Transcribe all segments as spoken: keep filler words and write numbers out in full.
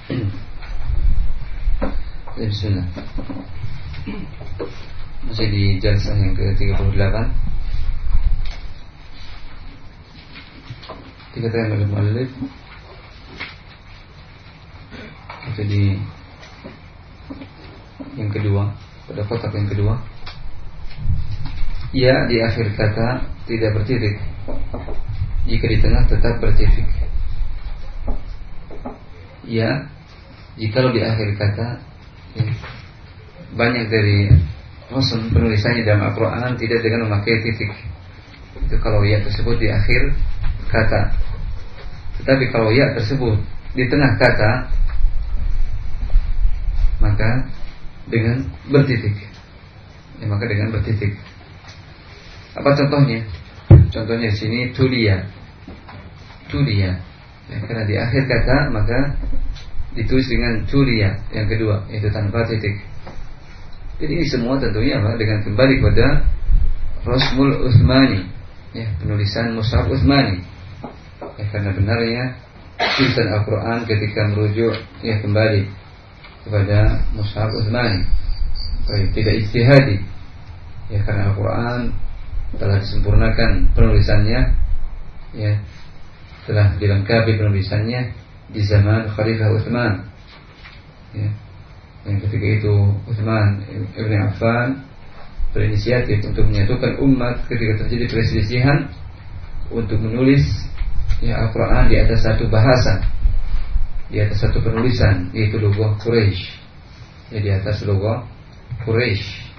Bismillah. Masih di jalsah yang ke tiga puluh delapan. Dikatakan oleh muallif itu di yang kedua, pada kotak yang kedua, ya di akhir kata tidak bertitik, jika di tengah tetap bertitik. Ya, jikalau di akhir kata, ya, banyak dari rasul penulisannya dalam Al-Quran tidak dengan memakai titik. Itu kalau ya tersebut di akhir kata. Tetapi kalau ya tersebut di tengah kata, maka dengan bertitik. Ya, maka dengan bertitik. Apa contohnya? Contohnya di sini tulia, tulia. Ya, karena di akhir kata maka ditulis dengan tulia yang kedua, yaitu tanpa titik. Jadi ini semua tentunya apa? Dengan kembali pada Rasmul Utsmani, ya, penulisan Mushaf Utsmani. Ya, karena benarnya tulisan Al-Quran ketika merujuk ya kembali kepada Mushaf Utsmani, tidak ijtihadi. Ya, karena Al-Quran telah disempurnakan penulisannya, ya, telah dilengkapi penulisannya di zaman Khalifah Utsman. Ya, yang ketika itu Utsman Ibn Affan berinisiatif untuk menyatukan umat ketika terjadi perselisihan untuk menulis ya Al-Quran di atas satu bahasa, di atas satu penulisan, yaitu logo Quraisy. Ya, di atas logo Quraisy.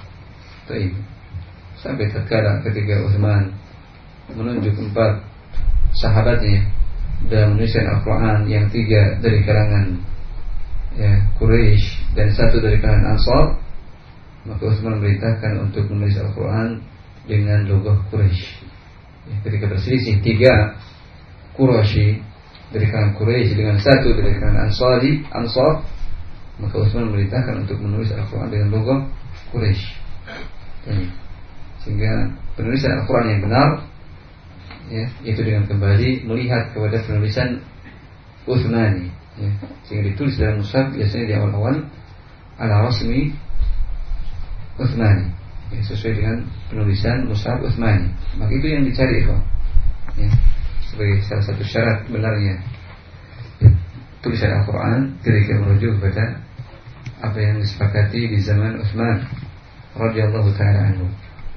Sampai terkadang ketika Utsman menunjuk empat sahabatnya dan menuliskan Al-Quran, yang tiga dari kalangan ya, Quraisy dan satu dari kalangan Ansar, maka Utsman memerintahkan untuk menulis Al-Quran dengan logo Quraisy. Ya, ketika berselisih tiga Quraisy dari kalangan Quraisy dengan satu dari kalangan Ansari Ansar, maka Utsman memerintahkan untuk menulis Al-Quran dengan logo Quraisy. Sehingga penulisan Al-Quran yang benar, ya, itu dengan kembali melihat kepada penulisan Utsmani, ya, sehingga ditulis dalam mushaf biasanya di awal-awal ala rasmi Utsmani, ya, sesuai dengan penulisan mushaf Utsmani. Maka itu yang dicari, ya, sebagai salah satu syarat benarnya ya, tulisan Al-Quran ketika merujuk kepada apa yang disepakati di zaman Utsman radhiyallahu taala anhu.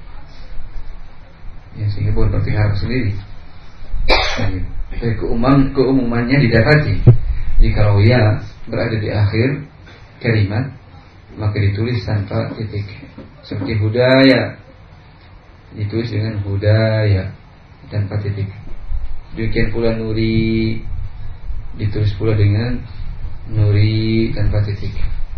Ya, sehingga bukan berarti harus sendiri. Dari keumum, keumumannya didapati jika ya berada di akhir kalimat, maka ditulis tanpa titik. Seperti hudaya, ditulis dengan hudaya tanpa titik. Demikian pula nuri, ditulis pula dengan nuri tanpa titik.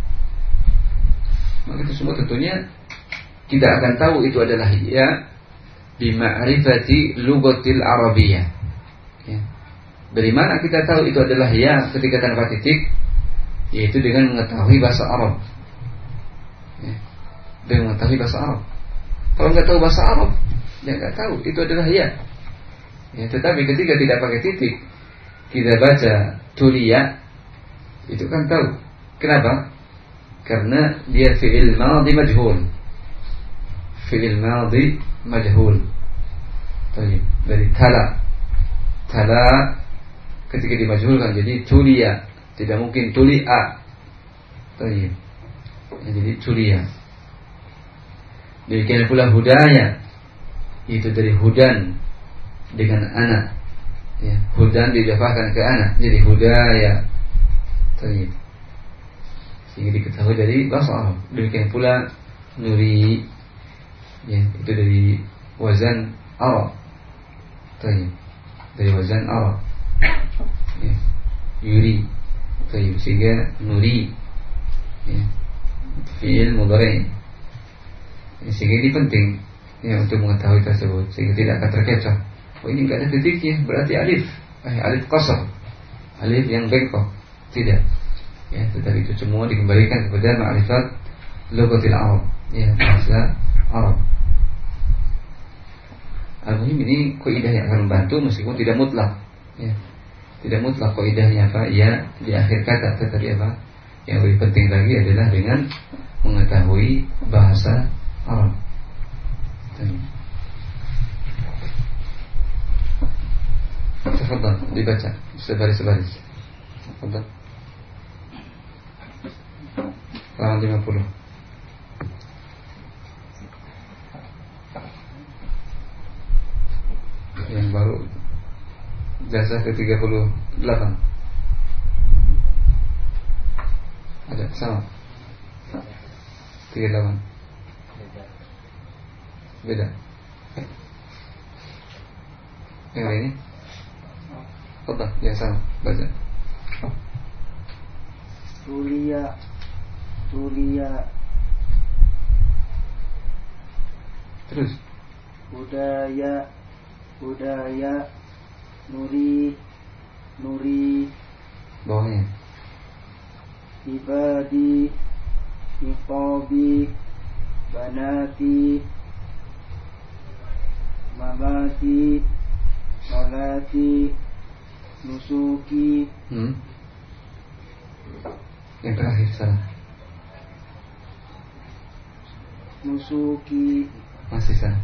Maka itu semua tentunya kita akan tahu itu adalah ya bima'rifati lughatil arabiyyah. Ya. Dari mana kita tahu itu adalah ya ketika tanpa titik? Yaitu dengan mengetahui bahasa Arab. Ya. Dengan mengetahui bahasa Arab. Kalau nggak tahu bahasa Arab, dia nggak tahu itu adalah ya. Ya, tetapi ketika tidak pakai titik, kita baca tulia, itu kan tahu. Kenapa? Karena dia fi'il madhi majhul. Fi'il madhi majhul. Baik, dari tala. Tala ketika dimajhulkan jadi tulia, tidak mungkin tulia. Baik. Jadi tulia. Demikian pula hudaya, itu dari hudan dengan anak. Ya, hudan didafahkan ke anak, jadi hudaya. Baik. Sehingga diketahui dari bahasa Arab. Demikian pula nuri, ya, itu dari wazan Arab. Tayyib. Dari wazan Arab. Ya. Yuri. Tayyib. Sehingga nuri, ya, fi'il mudhari'. Ya, sehingga ini penting ya untuk mengetahui tersebut, sehingga tidak akan terkecoh. Oh, ini enggak ada titiknya, berarti alif. Eh, alif qasar. Alif yang bengkok. Tidak. Ya, tetapi itu semua dikembalikan kepada ma'rifat lughatil Arab, ya, bahasa Arab. Al-muhim ini kaidah yang akan membantu meskipun tidak mutlak, ya. tidak mutlak kaidahnya apa ya di akhir kata, tetapi apa yang lebih penting lagi adalah dengan mengetahui bahasa Arab. Tafadhal, dibaca sebaris-sebaris. Tafadhal. Halaman lima puluh. Yang baru jasa ke tiga puluh delapan. Ada sama tiga puluh delapan. Beda. Yang ini apa? Yang sama, baca. Tulia, tulia. Terus. Budaya, budaya. Nuri, nuri. Bawahnya. Ibadi, iqabi, banati, mamati, salati, nusuki. Hmm. Yang terakhir salah. Nusuki. Masih salah.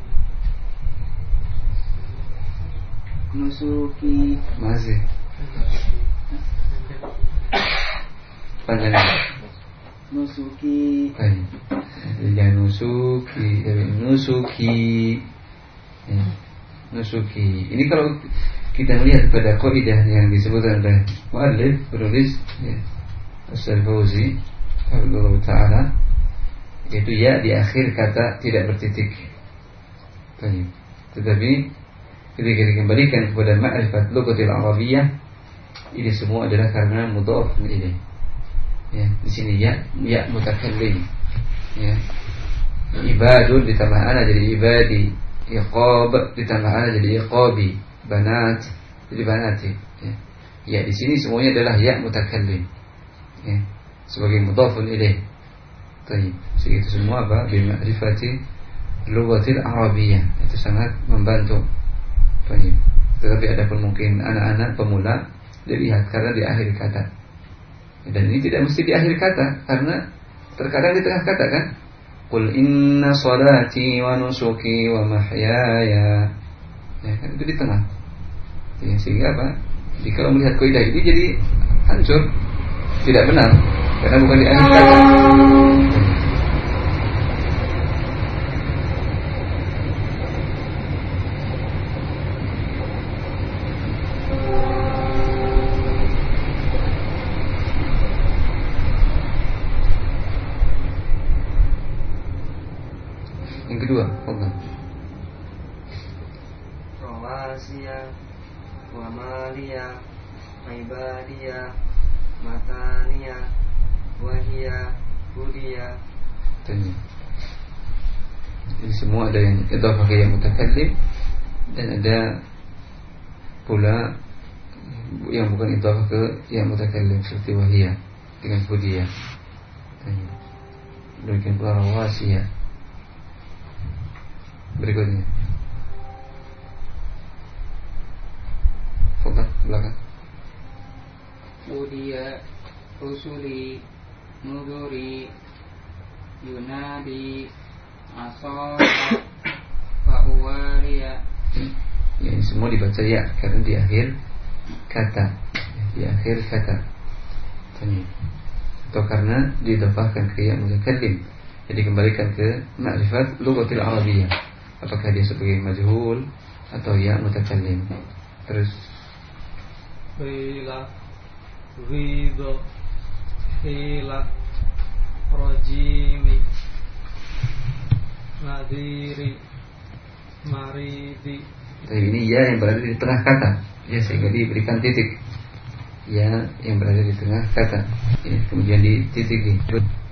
Nusuki. Masih. Panjangnya. Nusuki. Baik. Jangan nusuki, nusuki. Ya. Nusuki. Ini kalau kita melihat pada kaidah yang disebutkan oleh muallif penulis ya, Ustaz Fauzi Hafizahullah Ta'ala, yaitu ya di akhir kata tidak bertitik. Baik. Tetapi ketika dikembalikan kepada ma'rifat lughatil Arabiyyah, ini semua adalah karena mudhaf ilaih. Ya, di sini ya ya mutakallim. Ya. Ibadun ditambah ana jadi ibadi, iqab ditambah ana jadi iqabi, banat jadi banati. Ya. Ya di sini semuanya adalah ya mutakallim. Ya. Sebagai mudhafun ilaih. Baik, itu semua apa? Bi ma'rifati lughatil Arabiyyah. Itu sangat membantu. Baik. Tetapi ada pun mungkin anak-anak pemula dilihat karena di akhir kata. Dan ini tidak mesti di akhir kata, karena terkadang di tengah kata kan. Qul inna salati wa nusuki wa mahyaya. Ya, kan itu di tengah. Ya, sehingga apa? Jadi kalau melihat kaidah ini jadi hancur, tidak benar, karena bukan di akhir kata. Yang kedua, Allah. Rawasiya, wa maliya, ibadiya, mataniya, wahia, budiya. Tanya. Jadi semua ada yang idhafah ke yang mutakallim dan ada pula yang bukan idhafah ke yang mutakallim seperti wahia dengan budiya. Tanya. Demikian pula rawasiya. Berikutnya. Fokus belakang. Udia, usuli, nuduri, yunadi, asal, fahuwaria. Ya, ini semua dibaca ya karena di akhir kata, di akhir kata. Tanya. Atau karena didhafahkan ke ya mutakallim. Jadi kembalikan ke ma'rifat lughatil Arabiyyah. Apakah dia sebagai majhul atau ya mutakallim. Terus Rila, Ridho, Hila, Rojimi, Nadiri, Maridi. Tapi ini ya yang berada di tengah kata, ya sehingga diberikan titik. Ya yang berada di tengah kata, ya, kemudian dititiki.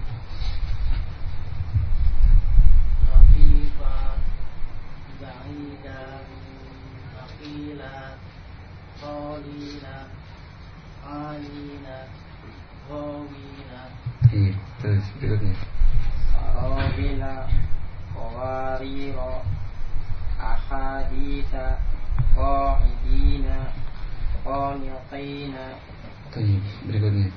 Iya, terus berikutnya. Arabila, qawariro, ahaditha, qa'idina, qanitina. Baik, berikutnya.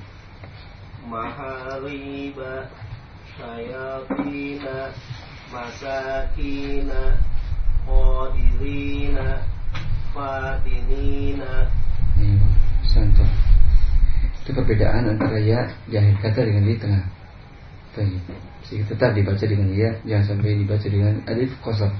Mahariba syayatina masakina qadirina fatinina. Iya, santo. Itu perbedaan antara ya di akhir kata dengan di tengah. Baik. Jadi tetap dibaca dengan ya, jangan sampai dibaca dengan alif qasar.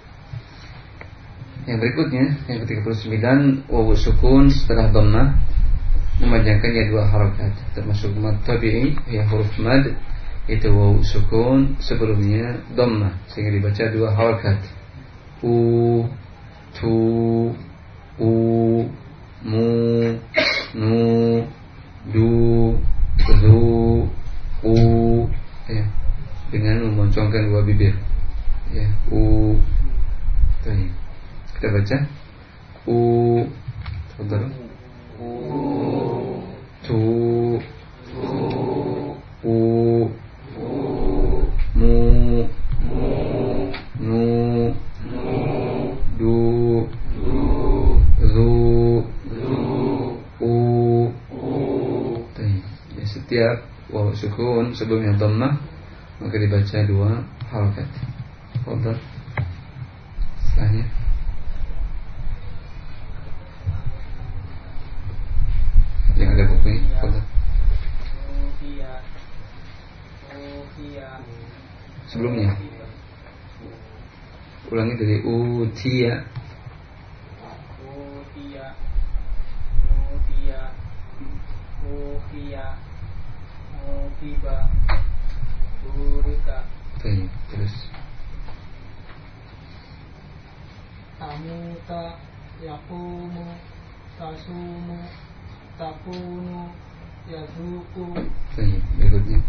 Yang berikutnya, yang ke tiga puluh sembilan, wawu sukun setelah dhammah memanjangkannya dua harakat, termasuk mad tabi'i yang huruf mad itu wawu sukun sebelumnya dhammah sehingga dibaca dua harakat. U, tu, u, mu, nu, du, zu, u, ya, dengan memoncongkan dua bibir, ya, u. Baik. Kita baca u, sebentar. U, tu, tu, u, u, mu, mu, nu, nu, du, du, zu, zu, u, u. Baik. Ya, setiap wawu sukun sebelumnya dhammah maka dibaca dua harakat. Fadhal. Selanjutnya yang ada bukunya. Fadhal. Sebelumnya ulangi dari utiya. Utiya, utiya, utiya, utiba, burika. Baik, terus Tamuta, yakumu, tasumu, takunu, yazuku. baik, berikutnya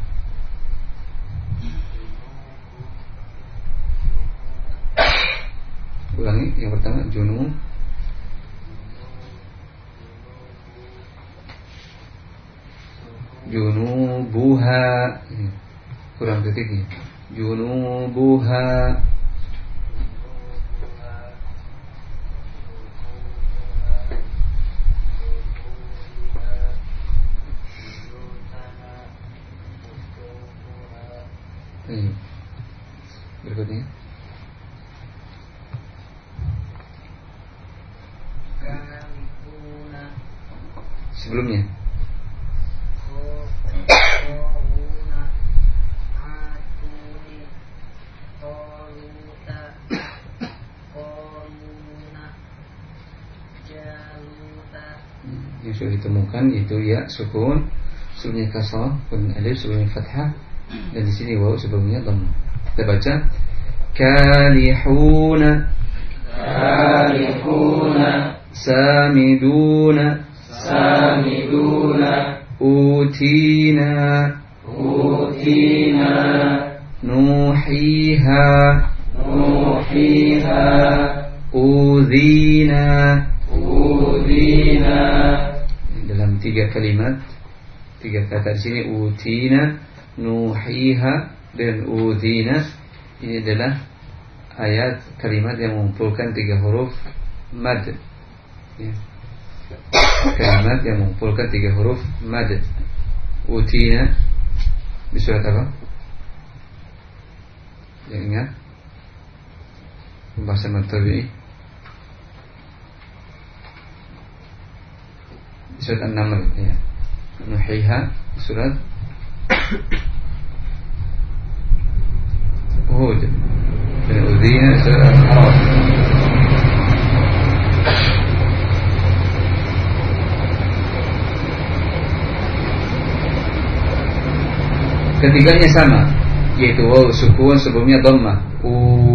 ulangi yang pertama junu. Junubuha, kurang titiknya. Junubuha. Hmm. Berikutnya sebelumnya yang sudah ditemukan yaitu ya sukun sebelumnya kasrah, kemudian alif sebelumnya fathah, dan di sini waw sebelumnya dhammah. Kita baca kalihuna, kalihuna, samiduna, samiduna, utina, utina, nuhiha, nuhiha, udhina, udhina. Dalam tiga kalimat, tiga kata di sini utina, nuhiha, dan udhina. Ini adalah ayat kalimat yang mengumpulkan tiga huruf mad, ya. Kalimat yang mengumpulkan tiga huruf mad. Utina di surat apa? Yang ingat pembahasan mad tabi'i di surat An-Naml, ya. Nuhiha surat Hud, dan udhina surat Al-Araf. Ketiganya sama, yaitu waw sukun sebelumnya dhammah, u,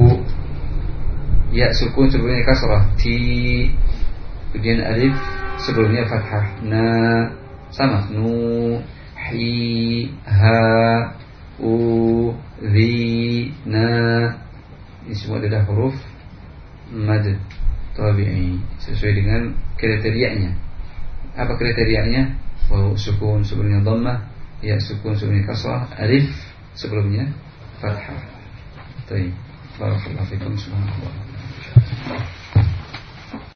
ya sukun sebelumnya kasrah, ti, kemudian alif sebelumnya fathah, na, sama, nu, hi, ha, u, zi, na. Ini semua adalah huruf mad tabi'i sesuai dengan kriterianya. Apa kriterianya? Waw sukun sebelumnya dhammah, ya sukun sebelumnya kasrah, alif sebelumnya fathah. Baik, barakallahu fikum, subhanallah.